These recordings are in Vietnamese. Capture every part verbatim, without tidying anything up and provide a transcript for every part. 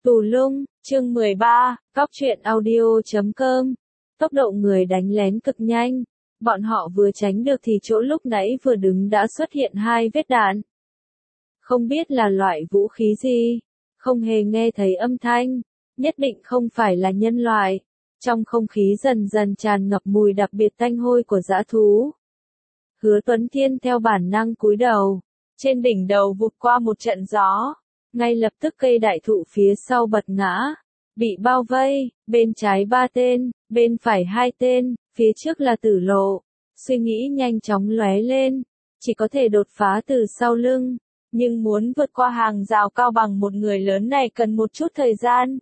Tù lung, chương mười ba, cóc truyện audio chấm com. Tốc độ người đánh lén cực nhanh. Bọn họ vừa tránh được thì chỗ lúc nãy vừa đứng đã xuất hiện hai vết đạn. Không biết là loại vũ khí gì. Không hề nghe thấy âm thanh. Nhất định không phải là nhân loại. Trong không khí dần dần tràn ngập mùi đặc biệt tanh hôi của dã thú. Hứa Tuấn Thiên theo bản năng cúi đầu. Trên đỉnh đầu vụt qua một trận gió. Ngay lập tức cây đại thụ phía sau bật ngã. Bị bao vây, bên trái ba tên, bên phải hai tên, phía trước là tử lộ. Suy nghĩ nhanh chóng lóe lên. Chỉ có thể đột phá từ sau lưng. Nhưng muốn vượt qua hàng rào cao bằng một người lớn này cần một chút thời gian.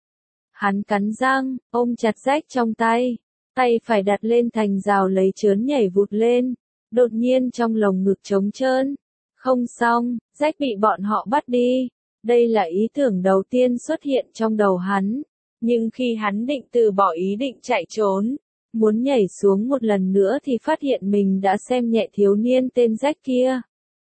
Hắn cắn răng, ôm chặt rách trong tay. Tay phải đặt lên thành rào lấy chớn nhảy vụt lên. Đột nhiên trong lồng ngực trống trơn. Không xong, rách bị bọn họ bắt đi. Đây là ý tưởng đầu tiên xuất hiện trong đầu hắn. Nhưng khi hắn định từ bỏ ý định chạy trốn, muốn nhảy xuống một lần nữa thì phát hiện mình đã xem nhẹ thiếu niên tên rách kia.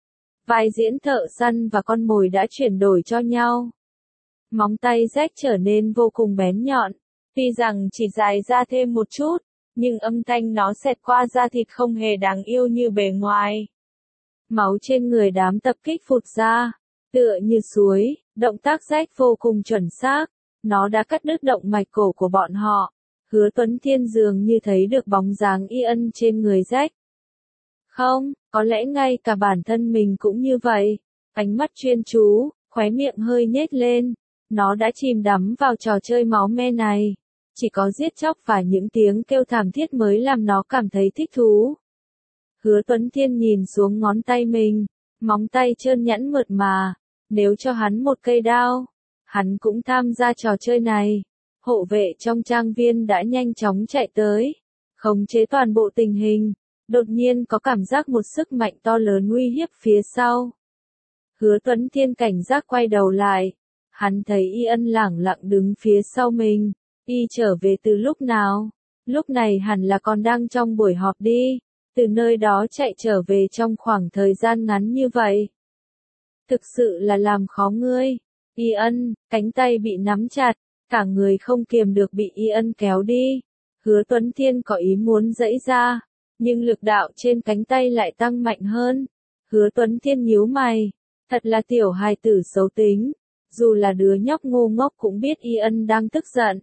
Vai diễn thợ săn và con mồi đã chuyển đổi cho nhau. Móng tay rách trở nên vô cùng bén nhọn. Tuy rằng chỉ dài ra thêm một chút, nhưng âm thanh nó xẹt qua da thịt không hề đáng yêu như bề ngoài. Máu trên người đám tập kích phụt ra. Tựa như suối, động tác rách vô cùng chuẩn xác, nó đã cắt đứt động mạch cổ của bọn họ. Hứa Tuấn Thiên dường như thấy được bóng dáng y ân trên người rách. Không, có lẽ ngay cả bản thân mình cũng như vậy. Ánh mắt chuyên chú, khóe miệng hơi nhếch lên. Nó đã chìm đắm vào trò chơi máu me này. Chỉ có giết chóc và những tiếng kêu thảm thiết mới làm nó cảm thấy thích thú. Hứa Tuấn Thiên nhìn xuống ngón tay mình. Móng tay trơn nhẵn mượt mà. Nếu cho hắn một cây đao, hắn cũng tham gia trò chơi này. Hộ vệ trong trang viên đã nhanh chóng chạy tới, khống chế toàn bộ tình hình. Đột nhiên có cảm giác một sức mạnh to lớn uy hiếp phía sau. Hứa Tuấn Thiên cảnh giác quay đầu lại. Hắn thấy Y Ân lẳng lặng đứng phía sau mình. Y trở về từ lúc nào? Lúc này hẳn là còn đang trong buổi họp đi. Từ nơi đó chạy trở về trong khoảng thời gian ngắn như vậy. Thực sự là làm khó ngươi. Y Ân, cánh tay bị nắm chặt, cả người không kiềm được bị Y Ân kéo đi. Hứa Tuấn Thiên có ý muốn giãy ra, nhưng lực đạo trên cánh tay lại tăng mạnh hơn. Hứa Tuấn Thiên nhíu mày, thật là tiểu hài tử xấu tính, dù là đứa nhóc ngu ngốc cũng biết Y Ân đang tức giận.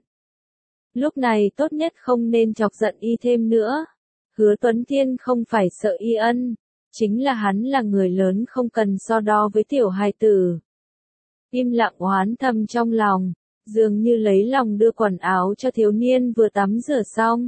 Lúc này tốt nhất không nên chọc giận Y thêm nữa. Hứa Tuấn Thiên không phải sợ Y Ân. Chính là hắn là người lớn không cần so đo với tiểu hài tử. Im lặng oán thầm trong lòng, dường như lấy lòng đưa quần áo cho thiếu niên vừa tắm rửa xong.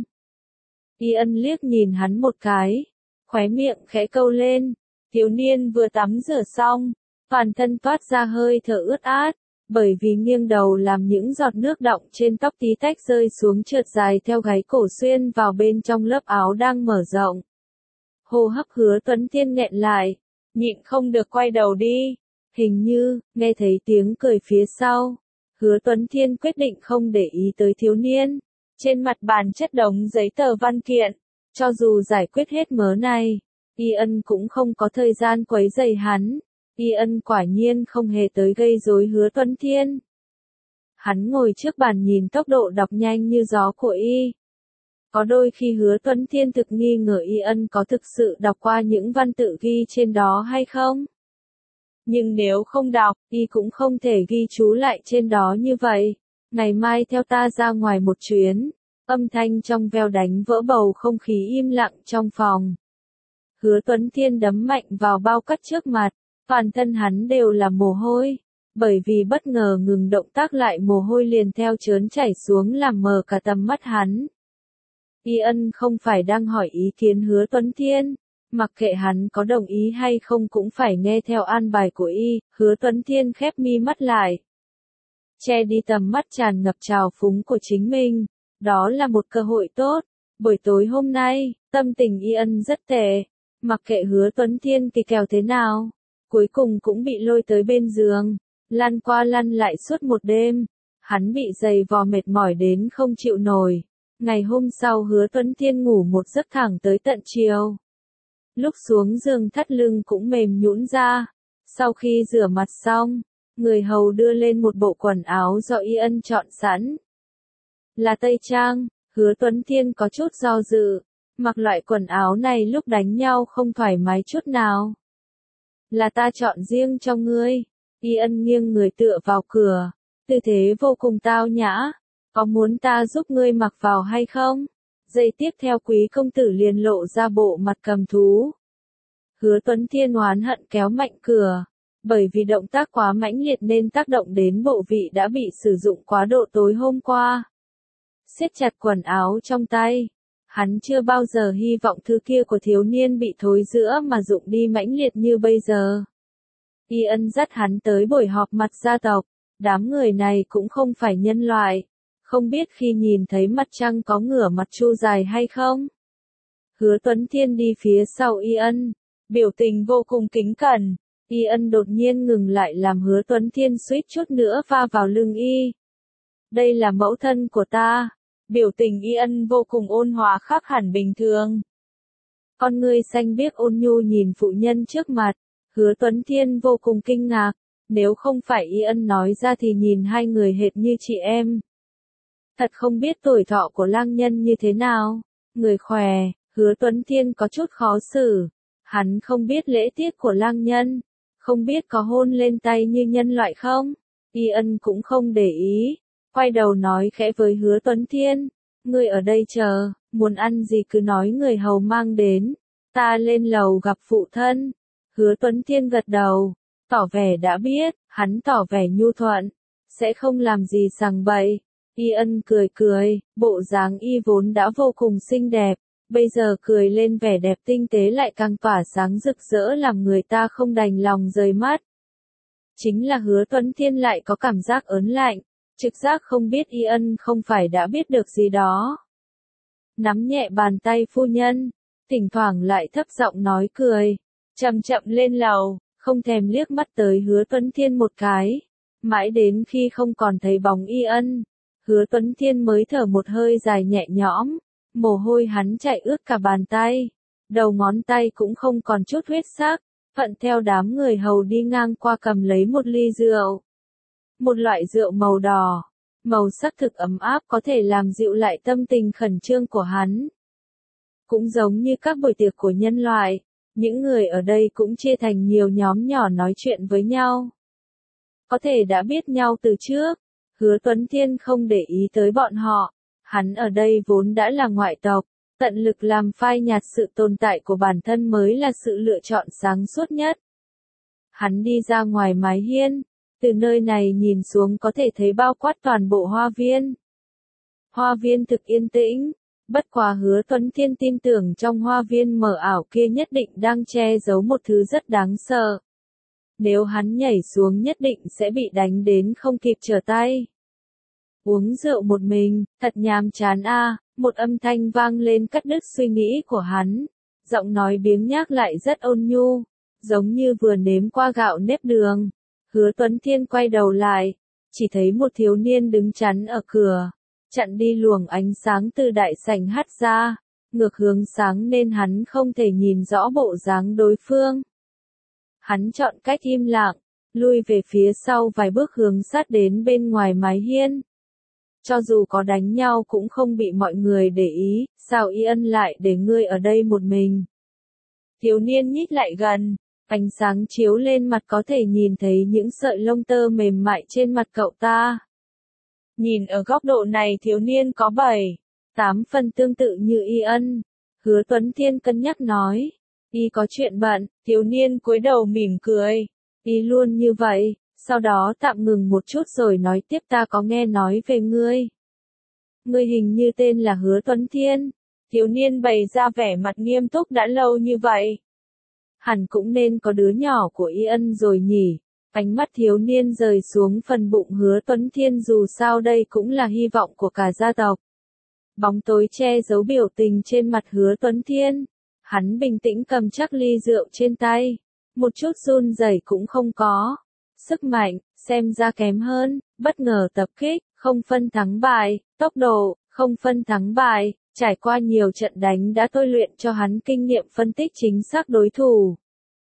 Y Ân liếc nhìn hắn một cái, khóe miệng khẽ câu lên, thiếu niên vừa tắm rửa xong, toàn thân toát ra hơi thở ướt át, bởi vì nghiêng đầu làm những giọt nước đọng trên tóc tí tách rơi xuống trượt dài theo gáy cổ xuyên vào bên trong lớp áo đang mở rộng. Hô hấp Hứa Tuấn Thiên nghẹn lại, nhịn không được quay đầu đi, hình như, nghe thấy tiếng cười phía sau. Hứa Tuấn Thiên quyết định không để ý tới thiếu niên, trên mặt bàn chất đống giấy tờ văn kiện, cho dù giải quyết hết mớ này, Y Ân cũng không có thời gian quấy rầy hắn, Y Ân quả nhiên không hề tới gây rối Hứa Tuấn Thiên. Hắn ngồi trước bàn nhìn tốc độ đọc nhanh như gió của Y. Có đôi khi Hứa Tuấn Thiên thực nghi ngờ Y Ân có thực sự đọc qua những văn tự ghi trên đó hay không. Nhưng nếu không đọc, Y cũng không thể ghi chú lại trên đó như vậy. Ngày mai theo ta ra ngoài một chuyến. Âm thanh trong veo đánh vỡ bầu không khí im lặng trong phòng. Hứa Tuấn Thiên đấm mạnh vào bao cắt trước mặt. Toàn thân hắn đều là mồ hôi. Bởi vì bất ngờ ngừng động tác lại mồ hôi liền theo trớn chảy xuống làm mờ cả tầm mắt hắn. Y Ân không phải đang hỏi ý kiến Hứa Tuấn Thiên, mặc kệ hắn có đồng ý hay không cũng phải nghe theo an bài của Y. Hứa Tuấn Thiên khép mi mắt lại, che đi tầm mắt tràn ngập trào phúng của chính mình, đó là một cơ hội tốt. Buổi tối hôm nay, tâm tình Y Ân rất tệ, mặc kệ Hứa Tuấn Thiên kỳ kèo thế nào, cuối cùng cũng bị lôi tới bên giường, lăn qua lăn lại suốt một đêm, hắn bị giày vò mệt mỏi đến không chịu nổi. Ngày hôm sau Hứa Tuấn Thiên ngủ một giấc thẳng tới tận chiều. Lúc xuống giường thắt lưng cũng mềm nhũn ra. Sau khi rửa mặt xong, Người hầu đưa lên một bộ quần áo do Y Ân chọn sẵn. Là tây trang, Hứa Tuấn Thiên có chút do dự. Mặc loại quần áo này lúc đánh nhau không thoải mái chút nào. Là ta chọn riêng cho ngươi. Y Ân nghiêng người tựa vào cửa. Tư thế vô cùng tao nhã. Có muốn ta giúp ngươi mặc vào hay không? Giây tiếp theo quý công tử liền lộ ra bộ mặt cầm thú. Hứa Tuấn Thiên oán hận kéo mạnh cửa. Bởi vì động tác quá mãnh liệt nên tác động đến bộ vị đã bị sử dụng quá độ tối hôm qua. Siết chặt quần áo trong tay. Hắn chưa bao giờ hy vọng thứ kia của thiếu niên bị thối rữa mà dụng đi mãnh liệt như bây giờ. Y Ân dắt hắn tới buổi họp mặt gia tộc. Đám người này cũng không phải nhân loại. Không biết khi nhìn thấy mặt trăng có ngửa mặt chu dài hay không? Hứa Tuấn Thiên đi phía sau Y Ân. Biểu tình vô cùng kính cẩn. Y Ân đột nhiên ngừng lại làm Hứa Tuấn Thiên suýt chút nữa va vào lưng y. Đây là mẫu thân của ta. Biểu tình Y Ân vô cùng ôn hòa khác hẳn bình thường. Con ngươi xanh biếc ôn nhu nhìn phụ nhân trước mặt. Hứa Tuấn Thiên vô cùng kinh ngạc. Nếu không phải Y Ân nói ra thì nhìn hai người hệt như chị em. Thật không biết tuổi thọ của lang nhân như thế nào. Người khỏe, Hứa Tuấn Thiên có chút khó xử. Hắn không biết lễ tiết của lang nhân. Không biết có hôn lên tay như nhân loại không? Y Ân cũng không để ý. Quay đầu nói khẽ với Hứa Tuấn Thiên. Ngươi ở đây chờ, muốn ăn gì cứ nói người hầu mang đến. Ta lên lầu gặp phụ thân. Hứa Tuấn Thiên gật đầu. Tỏ vẻ đã biết, hắn tỏ vẻ nhu thuận. Sẽ không làm gì sằng bậy. Y Ân cười cười, bộ dáng y vốn đã vô cùng xinh đẹp. Bây giờ cười lên vẻ đẹp tinh tế lại càng tỏa sáng rực rỡ làm người ta không đành lòng rời mắt. Chính là Hứa Tuấn Thiên lại có cảm giác ớn lạnh, trực giác không biết Y Ân không phải đã biết được gì đó. Nắm nhẹ bàn tay phu nhân, thỉnh thoảng lại thấp giọng nói cười, chậm chậm lên lầu, không thèm liếc mắt tới Hứa Tuấn Thiên một cái. Mãi đến khi không còn thấy bóng Y Ân, Hứa Tuấn Thiên mới thở một hơi dài nhẹ nhõm. Mồ hôi hắn chạy ướt cả bàn tay, đầu ngón tay cũng không còn chút huyết sắc, thuận theo đám người hầu đi ngang qua cầm lấy một ly rượu. Một loại rượu màu đỏ, màu sắc thực ấm áp có thể làm dịu lại tâm tình khẩn trương của hắn. Cũng giống như các buổi tiệc của nhân loại, những người ở đây cũng chia thành nhiều nhóm nhỏ nói chuyện với nhau. Có thể đã biết nhau từ trước, Hứa Tuấn Thiên không để ý tới bọn họ. Hắn ở đây vốn đã là ngoại tộc, tận lực làm phai nhạt sự tồn tại của bản thân mới là sự lựa chọn sáng suốt nhất. Hắn đi ra ngoài mái hiên, từ nơi này nhìn xuống có thể thấy bao quát toàn bộ hoa viên. Hoa viên thực yên tĩnh, bất quá Hứa Tuấn Thiên tin tưởng trong hoa viên mờ ảo kia nhất định đang che giấu một thứ rất đáng sợ. Nếu hắn nhảy xuống nhất định sẽ bị đánh đến không kịp trở tay. Uống rượu một mình, thật nhàm chán a, à, một âm thanh vang lên cắt đứt suy nghĩ của hắn. Giọng nói biếng nhác lại rất ôn nhu, giống như vừa nếm qua gạo nếp đường. Hứa Tuấn Thiên quay đầu lại, chỉ thấy một thiếu niên đứng chắn ở cửa, chặn đi luồng ánh sáng từ đại sảnh hắt ra, ngược hướng sáng nên hắn không thể nhìn rõ bộ dáng đối phương. Hắn chọn cách im lặng, lui về phía sau vài bước hướng sát đến bên ngoài mái hiên. Cho dù có đánh nhau cũng không bị mọi người để ý, sao Y Ân lại để ngươi ở đây một mình. Thiếu niên nhích lại gần, ánh sáng chiếu lên mặt có thể nhìn thấy những sợi lông tơ mềm mại trên mặt cậu ta. Nhìn ở góc độ này thiếu niên có bảy, tám phần tương tự như Y Ân. Hứa Tuấn Thiên cân nhắc nói, Y có chuyện bận, thiếu niên cúi đầu mỉm cười, Y luôn như vậy. Sau đó tạm ngừng một chút rồi nói tiếp ta có nghe nói về ngươi. Ngươi hình như tên là Hứa Tuấn Thiên. Thiếu niên bày ra vẻ mặt nghiêm túc đã lâu như vậy. Hẳn cũng nên có đứa nhỏ của Y Ân rồi nhỉ. Ánh mắt thiếu niên rời xuống phần bụng Hứa Tuấn Thiên dù sao đây cũng là hy vọng của cả gia tộc. Bóng tối che giấu biểu tình trên mặt Hứa Tuấn Thiên. Hắn bình tĩnh cầm chắc ly rượu trên tay. Một chút run rẩy cũng không có. Sức mạnh, xem ra kém hơn, bất ngờ tập kích, không phân thắng bại, tốc độ, không phân thắng bại, trải qua nhiều trận đánh đã tôi luyện cho hắn kinh nghiệm phân tích chính xác đối thủ.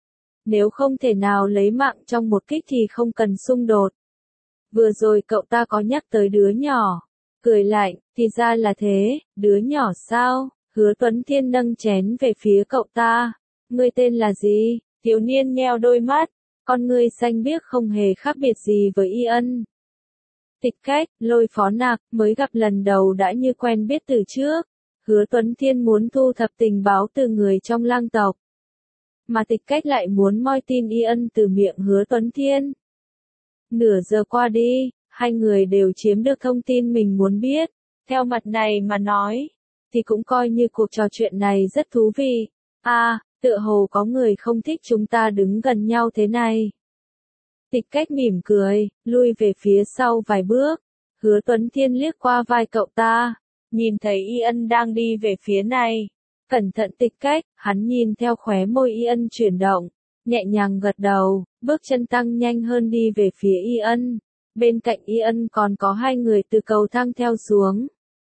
Nếu không thể nào lấy mạng trong một kích thì không cần xung đột. Vừa rồi cậu ta có nhắc tới đứa nhỏ. Cười lạnh, thì ra là thế, đứa nhỏ sao? Hứa Tuấn Thiên nâng chén về phía cậu ta. Ngươi tên là gì? Thiếu niên nheo đôi mắt, con ngươi xanh biếc không hề khác biệt gì với Y Ân. Tịch Cách, Lôi Phó Nạc, mới gặp lần đầu đã như quen biết từ trước. Hứa Tuấn Thiên muốn thu thập tình báo từ người trong lang tộc. Mà Tịch Cách lại muốn moi tin Y Ân từ miệng Hứa Tuấn Thiên. Nửa giờ qua đi, hai người đều chiếm được thông tin mình muốn biết. Theo mặt này mà nói, thì cũng coi như cuộc trò chuyện này rất thú vị. À, tựa hồ có người không thích chúng ta đứng gần nhau thế này. Tịch Cách mỉm cười, lui về phía sau vài bước. Hứa Tuấn Thiên liếc qua vai cậu ta, nhìn thấy Y Ân đang đi về phía này. Cẩn thận Tịch Cách, hắn nhìn theo khóe môi Y Ân chuyển động, nhẹ nhàng gật đầu, bước chân tăng nhanh hơn đi về phía Y Ân. Bên cạnh Y Ân còn có hai người từ cầu thang theo xuống.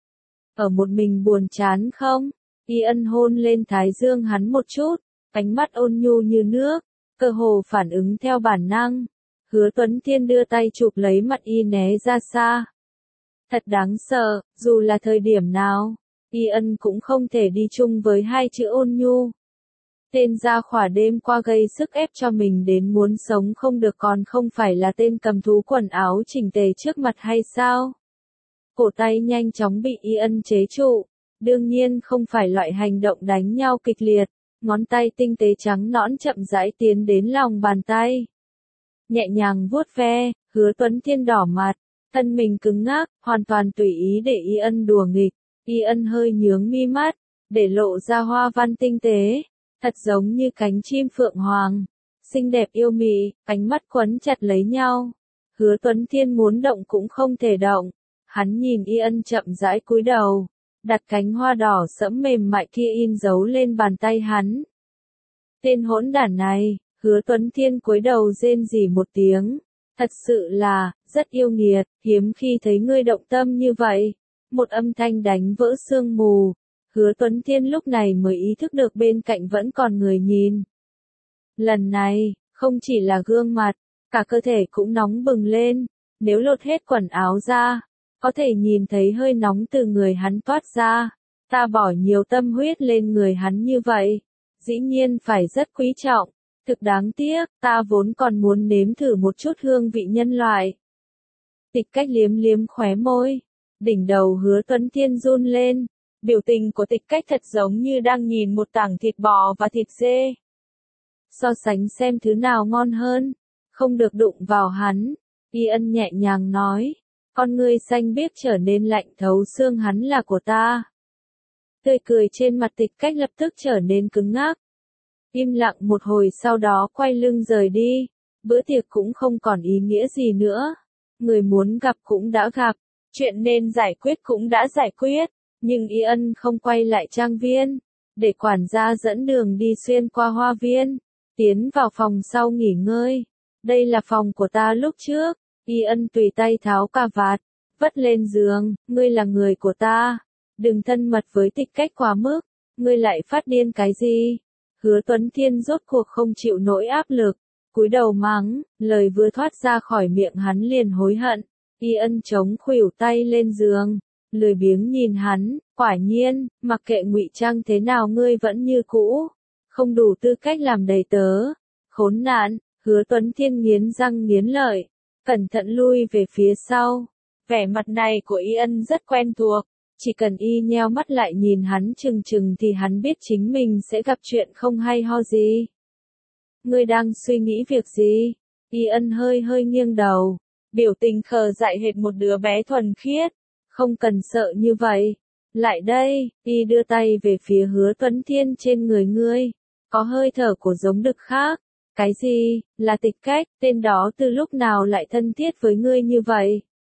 Ở một mình buồn chán không? Y Ân hôn lên thái dương hắn một chút, ánh mắt ôn nhu như nước, cơ hồ phản ứng theo bản năng. Hứa Tuấn Thiên đưa tay chụp lấy mặt Y né ra xa. Thật đáng sợ, dù là thời điểm nào, Y Ân cũng không thể đi chung với hai chữ ôn nhu. Tên gia khỏa đêm qua gây sức ép cho mình đến muốn sống không được còn không phải là tên cầm thú quần áo chỉnh tề trước mặt hay sao? Cổ tay nhanh chóng bị Y Ân chế trụ, đương nhiên không phải loại hành động đánh nhau kịch liệt, ngón tay tinh tế trắng nõn chậm rãi tiến đến lòng bàn tay. Nhẹ nhàng vuốt ve, Hứa Tuấn Thiên đỏ mặt, thân mình cứng ngắc, hoàn toàn tùy ý để Y Ân đùa nghịch. Y Ân hơi nhướng mi mắt, để lộ ra hoa văn tinh tế, thật giống như cánh chim phượng hoàng, xinh đẹp yêu mị, ánh mắt quấn chặt lấy nhau. Hứa Tuấn Thiên muốn động cũng không thể động, hắn nhìn Y Ân chậm rãi cúi đầu, đặt cánh hoa đỏ sẫm mềm mại kia in dấu lên bàn tay hắn. Tên hỗn đản này, Hứa Tuấn Thiên cúi đầu rên rỉ một tiếng, thật sự là, rất yêu nghiệt, hiếm khi thấy ngươi động tâm như vậy. Một âm thanh đánh vỡ sương mù, Hứa Tuấn Thiên lúc này mới ý thức được bên cạnh vẫn còn người nhìn. Lần này, không chỉ là gương mặt, cả cơ thể cũng nóng bừng lên, nếu lột hết quần áo ra, có thể nhìn thấy hơi nóng từ người hắn toát ra. Ta bỏ nhiều tâm huyết lên người hắn như vậy, dĩ nhiên phải rất quý trọng, thực đáng tiếc, ta vốn còn muốn nếm thử một chút hương vị nhân loại. Tịch Cách liếm liếm khóe môi. Đỉnh đầu Hứa Tuấn Thiên run lên, biểu tình của Tịch Cách thật giống như đang nhìn một tảng thịt bò và thịt dê. So sánh xem thứ nào ngon hơn, không được đụng vào hắn. Y Ân nhẹ nhàng nói, con ngươi xanh biếc trở nên lạnh thấu xương, hắn là của ta. Tươi cười trên mặt Tịch Cách lập tức trở nên cứng ngắc. Im lặng một hồi sau đó quay lưng rời đi, bữa tiệc cũng không còn ý nghĩa gì nữa. Người muốn gặp cũng đã gặp. Chuyện nên giải quyết cũng đã giải quyết, nhưng Y Ân không quay lại trang viên, để quản gia dẫn đường đi xuyên qua hoa viên, tiến vào phòng sau nghỉ ngơi. Đây là phòng của ta lúc trước. Y Ân tùy tay tháo cà vạt, vất lên giường, ngươi là người của ta, đừng thân mật với Tịch Cách quá mức, ngươi lại phát điên cái gì? Hứa Tuấn Thiên rốt cuộc không chịu nổi áp lực, cúi đầu mắng, lời vừa thoát ra khỏi miệng hắn liền hối hận. Y Ân chống khuỷu tay lên giường, lười biếng nhìn hắn, quả nhiên, mặc kệ ngụy trang thế nào ngươi vẫn như cũ, không đủ tư cách làm đầy tớ. Khốn nạn, Hứa Tuấn Thiên nghiến răng nghiến lợi, cẩn thận lui về phía sau. Vẻ mặt này của Y Ân rất quen thuộc, chỉ cần Y nheo mắt lại nhìn hắn chừng chừng thì hắn biết chính mình sẽ gặp chuyện không hay ho gì. Ngươi đang suy nghĩ việc gì? Y Ân hơi hơi nghiêng đầu, biểu tình khờ dại hệt một đứa bé thuần khiết. Không cần sợ như vậy. Lại đây, Y đưa tay về phía Hứa Tuấn Thiên, trên người ngươi có hơi thở của giống đực khác. Cái gì? Là Tịch Cách, tên đó từ lúc nào lại thân thiết với ngươi như vậy?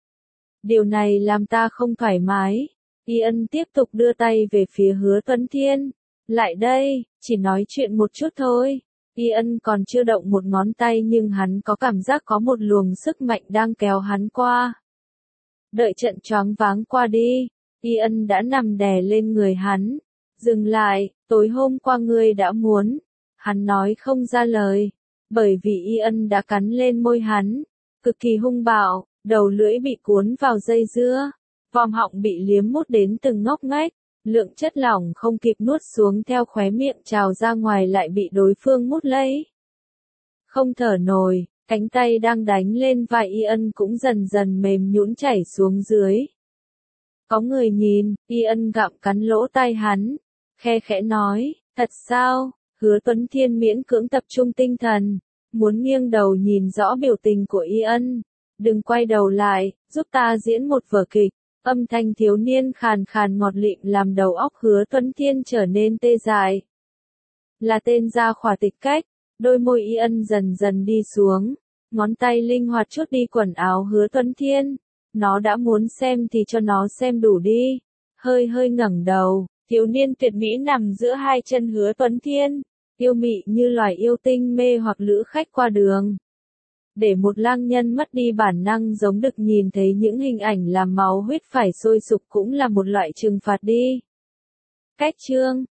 Điều này làm ta không thoải mái. Y Ân tiếp tục đưa tay về phía Hứa Tuấn Thiên. Lại đây, chỉ nói chuyện một chút thôi. Y Ân còn chưa động một ngón tay nhưng hắn có cảm giác có một luồng sức mạnh đang kéo hắn qua. Đợi trận choáng váng qua đi, Y Ân đã nằm đè lên người hắn. Dừng lại, tối hôm qua ngươi đã muốn. Hắn nói không ra lời. Bởi vì Y Ân đã cắn lên môi hắn, cực kỳ hung bạo, đầu lưỡi bị cuốn vào dây dưa, vòm họng bị liếm mút đến từng ngóc ngách, lượng chất lỏng không kịp nuốt xuống theo khóe miệng trào ra ngoài lại bị đối phương mút lấy. Không thở nổi, cánh tay đang đánh lên vai Y Ân cũng dần dần mềm nhũn chảy xuống dưới. Có người nhìn, Y Ân gặm cắn lỗ tai hắn, khe khẽ nói, thật sao? Hứa Tuấn Thiên miễn cưỡng tập trung tinh thần, muốn nghiêng đầu nhìn rõ biểu tình của Y Ân. Đừng quay đầu lại, giúp ta diễn một vở kịch. Âm thanh thiếu niên khàn khàn ngọt lịm làm đầu óc Hứa Tuấn Thiên trở nên tê dại. Là tên gia khỏa tịch cách, đôi môi Y Ân dần dần đi xuống, ngón tay linh hoạt chút đi quần áo Hứa Tuấn Thiên. Nó đã muốn xem thì cho nó xem đủ đi. Hơi hơi ngẩng đầu, thiếu niên tuyệt mỹ nằm giữa hai chân Hứa Tuấn Thiên, yêu mị như loài yêu tinh mê hoặc lữ khách qua đường. Để một lang nhân mất đi bản năng giống đực nhìn thấy những hình ảnh làm máu huyết phải sôi sục cũng là một loại trừng phạt đi. Cách chương